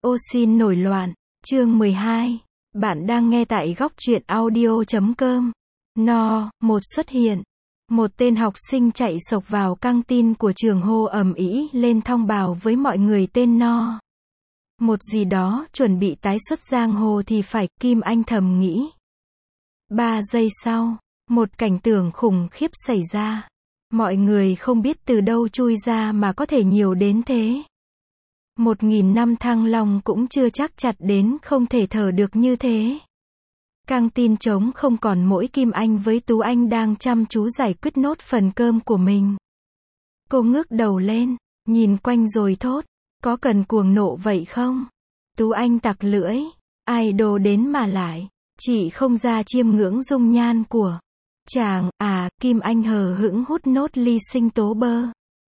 Ô xin nổi loạn, chương 12. Bạn đang nghe tại góc truyện audio.com. No, một xuất hiện. Một tên học sinh chạy xộc vào căng tin của trường hô ầm ĩ lên thông báo với mọi người tên No. Một gì đó chuẩn bị tái xuất giang hồ thì phải, Kim Anh thầm nghĩ. 3 giây sau, một cảnh tượng khủng khiếp xảy ra. Mọi người không biết từ đâu chui ra mà có thể nhiều đến thế. 1000 năm Thăng Long cũng chưa chắc chặt đến không thể thở được như thế. Căng tin trống không còn mỗi Kim Anh với Tú Anh đang chăm chú giải quyết nốt phần cơm của mình. Cô ngước đầu lên, nhìn quanh rồi thốt, có cần cuồng nộ vậy không? Tú Anh tặc lưỡi, ai đồ đến mà lại, chị không ra chiêm ngưỡng dung nhan của chàng, à, Kim Anh hờ hững hút nốt ly sinh tố bơ.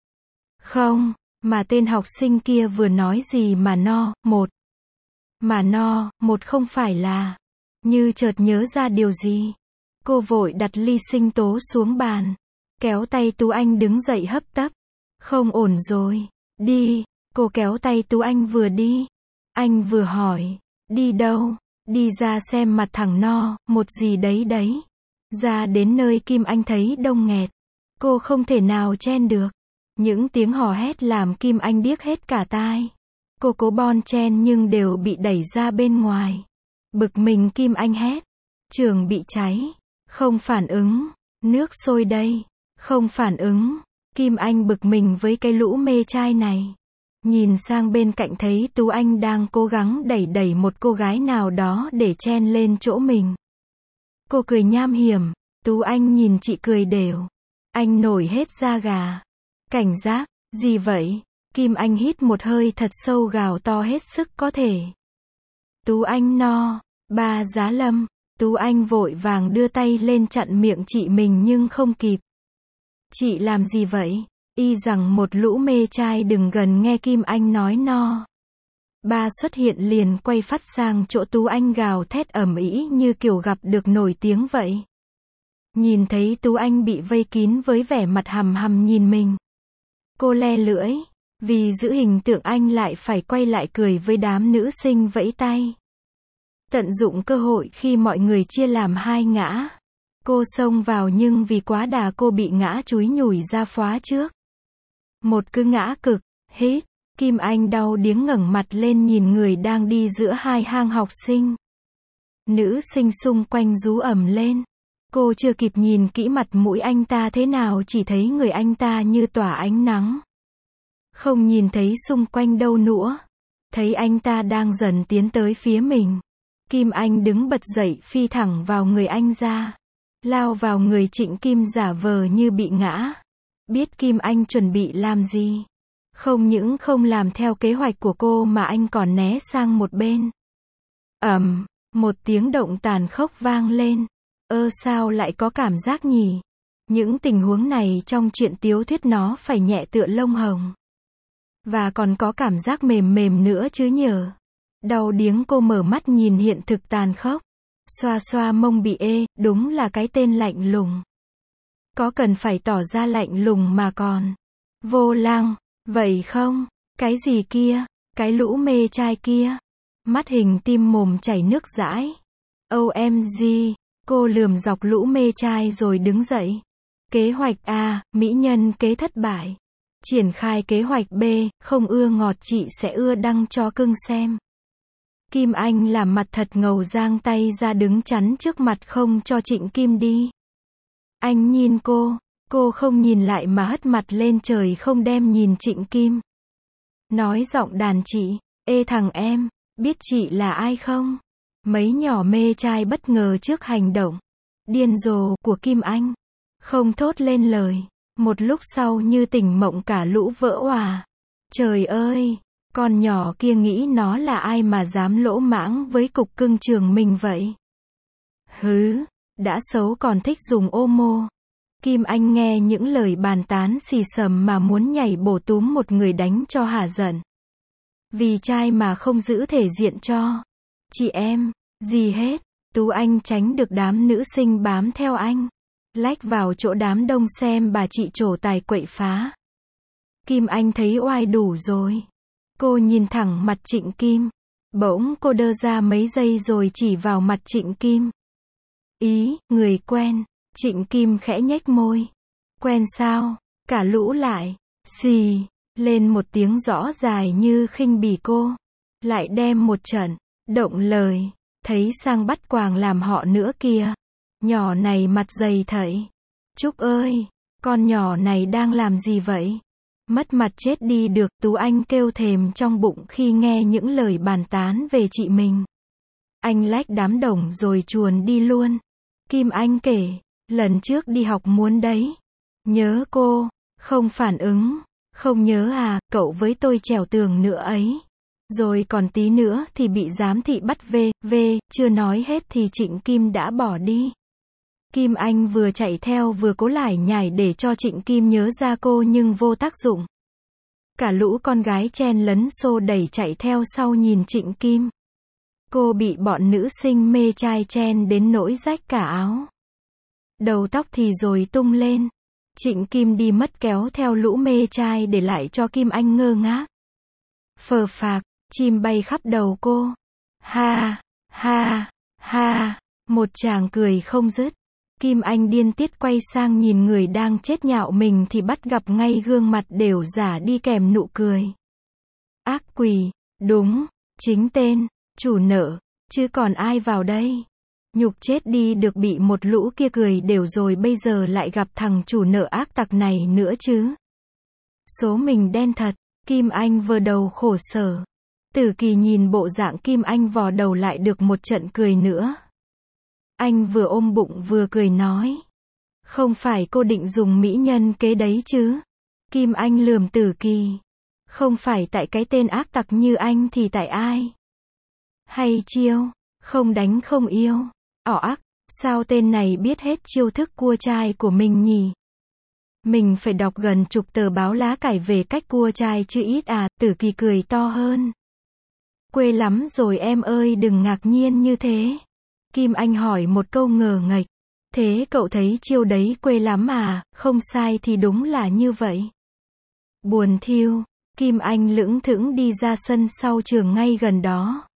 Không. Mà tên học sinh kia vừa nói gì mà No, một. Mà No, một không phải là. Như chợt nhớ ra điều gì. Cô vội đặt ly sinh tố xuống bàn. Kéo tay Tú Anh đứng dậy hấp tấp. Không ổn rồi. Đi. Cô kéo tay Tú Anh vừa đi. Anh vừa hỏi. Đi đâu? Đi ra xem mặt thằng No, một gì đấy đấy. Ra đến nơi Kim Anh thấy đông nghẹt. Cô không thể nào chen được. Những tiếng hò hét làm Kim Anh điếc hết cả tai. Cô cố bon chen nhưng đều bị đẩy ra bên ngoài. Bực mình Kim Anh hét. Trường bị cháy. Không phản ứng. Nước sôi đây. Không phản ứng. Kim Anh bực mình với cái lũ mê trai này. Nhìn sang bên cạnh thấy Tú Anh đang cố gắng đẩy một cô gái nào đó để chen lên chỗ mình. Cô cười nham hiểm. Tú Anh nhìn chị cười đều. Anh nổi hết da gà. Cảnh giác, gì vậy? Kim Anh hít một hơi thật sâu gào to hết sức có thể. Tú Anh No, ba Giá Lâm. Tú Anh vội vàng đưa tay lên chặn miệng chị mình nhưng không kịp. Chị làm gì vậy? Y rằng một lũ mê trai đừng gần nghe Kim Anh nói No. Ba xuất hiện liền quay phát sang chỗ Tú Anh gào thét ầm ĩ như kiểu gặp được nổi tiếng vậy. Nhìn thấy Tú Anh bị vây kín với vẻ mặt hầm hầm nhìn mình. Cô le lưỡi, vì giữ hình tượng anh lại phải quay lại cười với đám nữ sinh vẫy tay. Tận dụng cơ hội khi mọi người chia làm hai ngã. Cô xông vào nhưng vì quá đà cô bị ngã chúi nhủi ra phá trước. Một cứ ngã cực, hít, Kim Anh đau điếng ngẩng mặt lên nhìn người đang đi giữa hai hang học sinh. Nữ sinh xung quanh rú ầm lên. Cô chưa kịp nhìn kỹ mặt mũi anh ta thế nào chỉ thấy người anh ta như tỏa ánh nắng. Không nhìn thấy xung quanh đâu nữa. Thấy anh ta đang dần tiến tới phía mình. Kim Anh đứng bật dậy phi thẳng vào người anh ra. Lao vào người Trịnh Kim giả vờ như bị ngã. Biết Kim Anh chuẩn bị làm gì. Không những không làm theo kế hoạch của cô mà anh còn né sang một bên. Một tiếng động tàn khốc vang lên. Sao lại có cảm giác nhỉ? Những tình huống này trong truyện tiểu thuyết nó phải nhẹ tựa lông hồng. Và còn có cảm giác mềm mềm nữa chứ nhờ. Đau điếng cô mở mắt nhìn hiện thực tàn khốc. Xoa xoa mông bị đúng là cái tên lạnh lùng. Có cần phải tỏ ra lạnh lùng mà còn vô lăng, vậy không? Cái gì kia? Cái lũ mê trai kia? Mắt hình tim mồm chảy nước dãi. OMG. Cô lườm dọc lũ mê trai rồi đứng dậy. Kế hoạch A, mỹ nhân kế thất bại. Triển khai kế hoạch B, không ưa ngọt chị sẽ ưa đăng cho cưng xem. Kim Anh làm mặt thật ngầu giang tay ra đứng chắn trước mặt không cho Trịnh Kim đi. Anh nhìn cô không nhìn lại mà hất mặt lên trời không đem nhìn Trịnh Kim. Nói giọng đàn chị, thằng em, biết chị là ai không? Mấy nhỏ mê trai bất ngờ trước hành động điên rồ của Kim Anh. Không thốt lên lời. Một lúc sau như tỉnh mộng cả lũ vỡ òa. Trời ơi, con nhỏ kia nghĩ nó là ai mà dám lỗ mãng với cục cưng trường mình vậy? Hứ, đã xấu còn thích dùng ô mô. Kim Anh nghe những lời bàn tán xì xầm mà muốn nhảy bổ túm một người đánh cho hả giận. Vì trai mà không giữ thể diện cho chị em, gì hết. Tú Anh tránh được đám nữ sinh bám theo anh. Lách vào chỗ đám đông xem bà chị trổ tài quậy phá. Kim Anh thấy oai đủ rồi. Cô nhìn thẳng mặt Trịnh Kim. Bỗng cô đơ ra mấy giây rồi chỉ vào mặt Trịnh Kim. Ý, người quen. Trịnh Kim khẽ nhếch môi. Quen sao? Cả lũ lại. Xì. Lên một tiếng rõ dài như khinh bỉ cô. Lại đem một trận. Động lời. Thấy sang bắt quàng làm họ nữa kìa. Nhỏ này mặt dày thảy. Trúc ơi, con nhỏ này đang làm gì vậy? Mất mặt chết đi được, Tú Anh kêu thềm trong bụng khi nghe những lời bàn tán về chị mình. Anh lách đám đồng rồi chuồn đi luôn. Kim Anh kể, lần trước đi học muốn đấy. Nhớ cô, không phản ứng, không nhớ à, cậu với tôi trèo tường nữa ấy. Rồi còn tí nữa thì bị giám thị bắt về, chưa nói hết thì Trịnh Kim đã bỏ đi. Kim Anh vừa chạy theo vừa cố lải nhải để cho Trịnh Kim nhớ ra cô nhưng vô tác dụng. Cả lũ con gái chen lấn xô đẩy chạy theo sau nhìn Trịnh Kim. Cô bị bọn nữ sinh mê trai chen đến nỗi rách cả áo. Đầu tóc thì rồi tung lên. Trịnh Kim đi mất kéo theo lũ mê trai để lại cho Kim Anh ngơ ngác. Phờ phạc, chim bay khắp đầu cô. Ha, ha, ha, một tràng cười không dứt. Kim Anh điên tiết quay sang nhìn người đang chết nhạo mình thì bắt gặp ngay gương mặt đều giả đi kèm nụ cười. Ác quỷ, đúng, chính tên, chủ nợ, chứ còn ai vào đây. Nhục chết đi được bị một lũ kia cười đều rồi bây giờ lại gặp thằng chủ nợ ác tặc này nữa chứ. Số mình đen thật, Kim Anh vờ đầu khổ sở. Tử Kỳ nhìn bộ dạng Kim Anh vò đầu lại được một trận cười nữa. Anh vừa ôm bụng vừa cười nói. Không phải cô định dùng mỹ nhân kế đấy chứ? Kim Anh lườm Tử Kỳ. Không phải tại cái tên ác tặc như anh thì tại ai? Hay chiêu, không đánh không yêu. Ác, sao tên này biết hết chiêu thức cua trai của mình nhỉ? Mình phải đọc gần chục tờ báo lá cải về cách cua trai chứ ít à, Tử Kỳ cười to hơn. Quê lắm rồi em ơi, đừng ngạc nhiên như thế. Kim Anh hỏi một câu ngờ nghệch. Thế cậu thấy chiêu đấy quê lắm à? Không sai thì đúng là như vậy. Buồn thiu, Kim Anh lững thững đi ra sân sau trường ngay gần đó.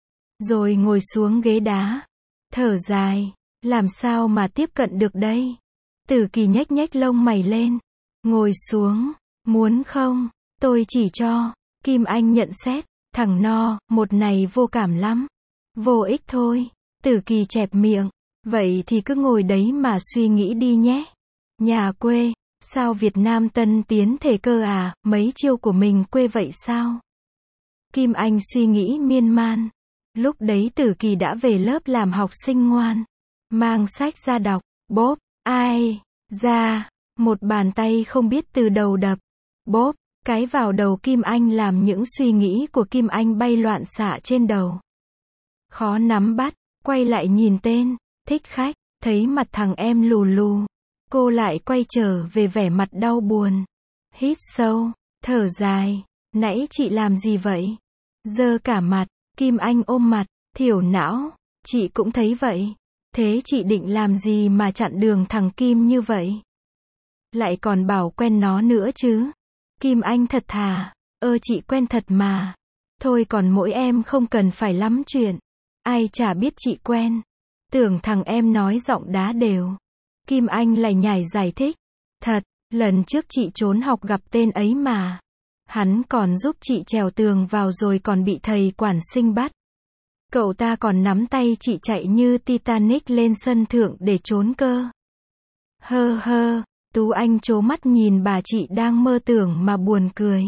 Rồi ngồi xuống ghế đá. Thở dài, làm sao mà tiếp cận được đây? Tử Kỳ nhếch nhếch lông mày lên. Ngồi xuống, muốn không? Tôi chỉ cho. Kim Anh nhận xét, thằng no, một này vô cảm lắm. Vô ích thôi. Tử Kỳ chẹp miệng. Vậy thì cứ ngồi đấy mà suy nghĩ đi nhé. Nhà quê, sao Việt Nam tân tiến thể cơ à, mấy chiêu của mình quê vậy sao? Kim Anh suy nghĩ miên man. Lúc đấy Tử Kỳ đã về lớp làm học sinh ngoan. Mang sách ra đọc, bốp, ai, ra, một bàn tay không biết từ đầu đập. Bốp, cái vào đầu Kim Anh làm những suy nghĩ của Kim Anh bay loạn xạ trên đầu. Khó nắm bắt, quay lại nhìn tên, thích khách, thấy mặt thằng em lù lù. Cô lại quay trở về vẻ mặt đau buồn. Hít sâu, thở dài, nãy chị làm gì vậy? Dơ cả mặt, Kim Anh ôm mặt, thiểu não, chị cũng thấy vậy. Thế chị định làm gì mà chặn đường thằng Kim như vậy? Lại còn bảo quen nó nữa chứ? Kim Anh thật thà, chị quen thật mà. Thôi còn mỗi em không cần phải lắm chuyện. Ai chả biết chị quen. Tưởng thằng em nói giọng đá đều. Kim Anh lại nhảy giải thích. Thật, lần trước chị trốn học gặp tên ấy mà. Hắn còn giúp chị trèo tường vào rồi còn bị thầy quản sinh bắt. Cậu ta còn nắm tay chị chạy như Titanic lên sân thượng để trốn cơ. Hơ hơ, Tú Anh trố mắt nhìn bà chị đang mơ tưởng mà buồn cười.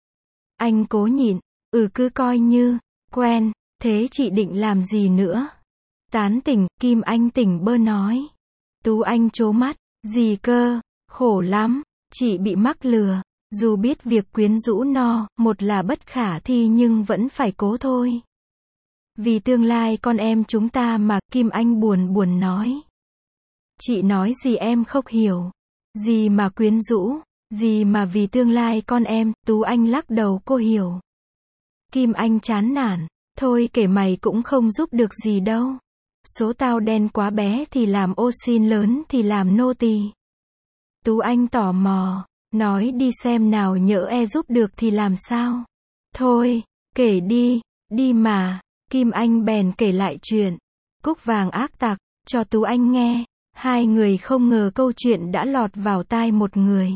Anh cố nhịn, cứ coi như, quen, thế chị định làm gì nữa? Tán tỉnh, Kim Anh tỉnh bơ nói. Tú Anh trố mắt, gì cơ, khổ lắm, chị bị mắc lừa. Dù biết việc quyến rũ no, một là bất khả thi nhưng vẫn phải cố thôi. Vì tương lai con em chúng ta mà, Kim Anh buồn buồn nói. Chị nói gì em không hiểu. Gì mà quyến rũ, gì mà vì tương lai con em, Tú Anh lắc đầu cô hiểu. Kim Anh chán nản, thôi kể mày cũng không giúp được gì đâu. Số tao đen quá bé thì làm ô xin lớn thì làm nô tỳ. Tú Anh tò mò, nói đi xem nào nhỡ giúp được thì làm sao. Thôi, kể đi, đi mà. Kim Anh bèn kể lại chuyện Cúc Vàng ác tặc cho Tú Anh nghe. Hai người không ngờ câu chuyện đã lọt vào tai một người.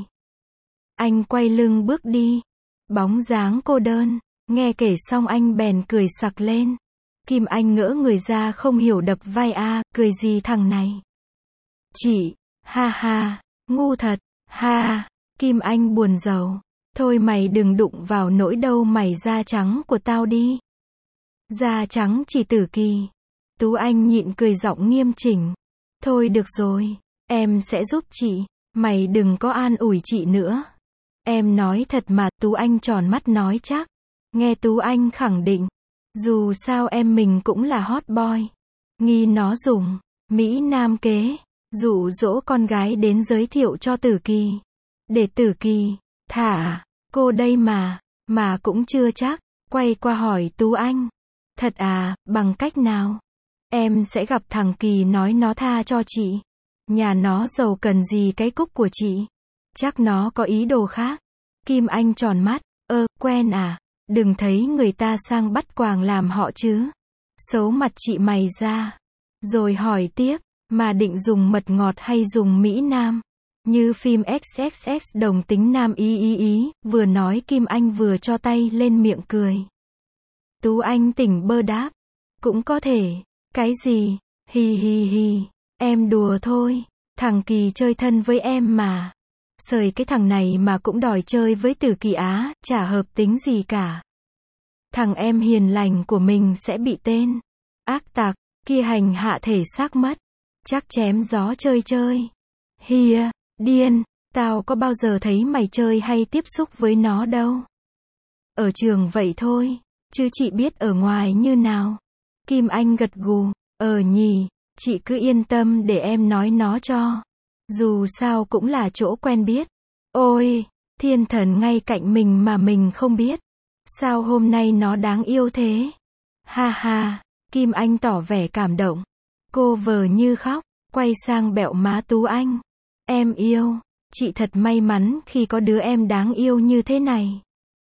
Anh quay lưng bước đi. Bóng dáng cô đơn. Nghe kể xong anh bèn cười sặc lên. Kim Anh ngỡ người ra không hiểu đập vai cười gì thằng này. Chị, ha ha, ngu thật, ha. Kim Anh buồn rầu. Thôi mày đừng đụng vào nỗi đâu mày da trắng của tao đi. Da trắng chỉ Tử Kỳ. Tú Anh nhịn cười giọng nghiêm chỉnh. Thôi được rồi, em sẽ giúp chị, mày đừng có an ủi chị nữa. Em nói thật mà. Tú Anh tròn mắt nói chắc. Nghe Tú Anh khẳng định, dù sao em mình cũng là hot boy. Nghi nó dùng Mỹ Nam kế, dụ dỗ con gái đến giới thiệu cho Tử Kỳ. Để Tử Kỳ thả cô đây mà cũng chưa chắc. Quay qua hỏi Tú Anh. Thật à, bằng cách nào? Em sẽ gặp thằng Kỳ nói nó tha cho chị. Nhà nó giàu cần gì cái Cúc của chị. Chắc nó có ý đồ khác. Kim Anh tròn mắt. Quen à? Đừng thấy người ta sang bắt quàng làm họ chứ. Xấu mặt chị mày ra. Rồi hỏi tiếp. Mà định dùng mật ngọt hay dùng Mỹ Nam? Như phim XXX đồng tính nam ý. Vừa nói Kim Anh vừa cho tay lên miệng cười. Tú Anh tỉnh bơ đáp. Cũng có thể. Cái gì? Hi. Em đùa thôi. Thằng Kỳ chơi thân với em mà. Sời cái thằng này mà cũng đòi chơi với Tử Kỳ á, chả hợp tính gì cả. Thằng em hiền lành của mình sẽ bị tên ác tặc kia hành hạ thể xác mất. Chắc chém gió chơi. Hìa, điên, tao có bao giờ thấy mày chơi hay tiếp xúc với nó đâu. Ở trường vậy thôi, chứ chị biết ở ngoài như nào. Kim Anh gật gù. Nhỉ, chị cứ yên tâm để em nói nó cho. Dù sao cũng là chỗ quen biết. Ôi, thiên thần ngay cạnh mình mà mình không biết. Sao hôm nay nó đáng yêu thế? Ha, Kim Anh tỏ vẻ cảm động. Cô vờ như khóc, quay sang bẹo má Tú Anh. Em yêu, chị thật may mắn khi có đứa em đáng yêu như thế này.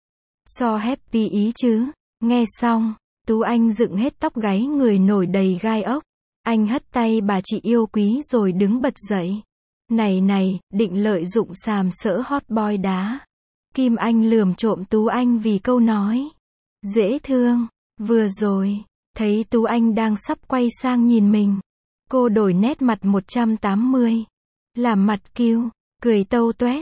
So happy ý chứ. Nghe xong, Tú Anh dựng hết tóc gáy người nổi đầy gai ốc. Anh hất tay bà chị yêu quý rồi đứng bật dậy. Này, định lợi dụng sàm sỡ hot boy đá. Kim Anh lườm trộm Tú Anh vì câu nói dễ thương. Vừa rồi, thấy Tú Anh đang sắp quay sang nhìn mình. Cô đổi nét mặt 180. Làm mặt kiêu, cười tâu tuét.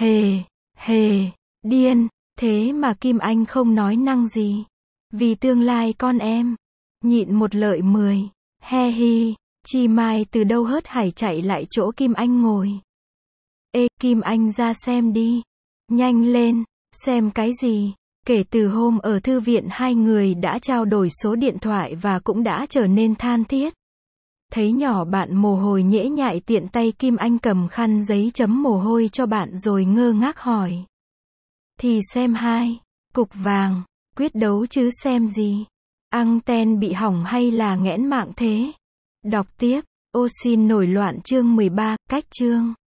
Hề, điên. Thế mà Kim Anh không nói năng gì. Vì tương lai con em. Nhịn một lợi 10. He hi. Chi Mai từ đâu hớt hải chạy lại chỗ Kim Anh ngồi. Kim Anh ra xem đi. Nhanh lên. Xem cái gì? Kể từ hôm ở thư viện hai người đã trao đổi số điện thoại và cũng đã trở nên than thiết. Thấy nhỏ bạn mồ hôi nhễ nhại tiện tay Kim Anh cầm khăn giấy chấm mồ hôi cho bạn rồi ngơ ngác hỏi. Thì xem Cúc Vàng, quyết đấu chứ xem gì. Anten bị hỏng hay là nghẽn mạng thế? Đọc tiếp. Ô xin nổi loạn chương 13, cách chương.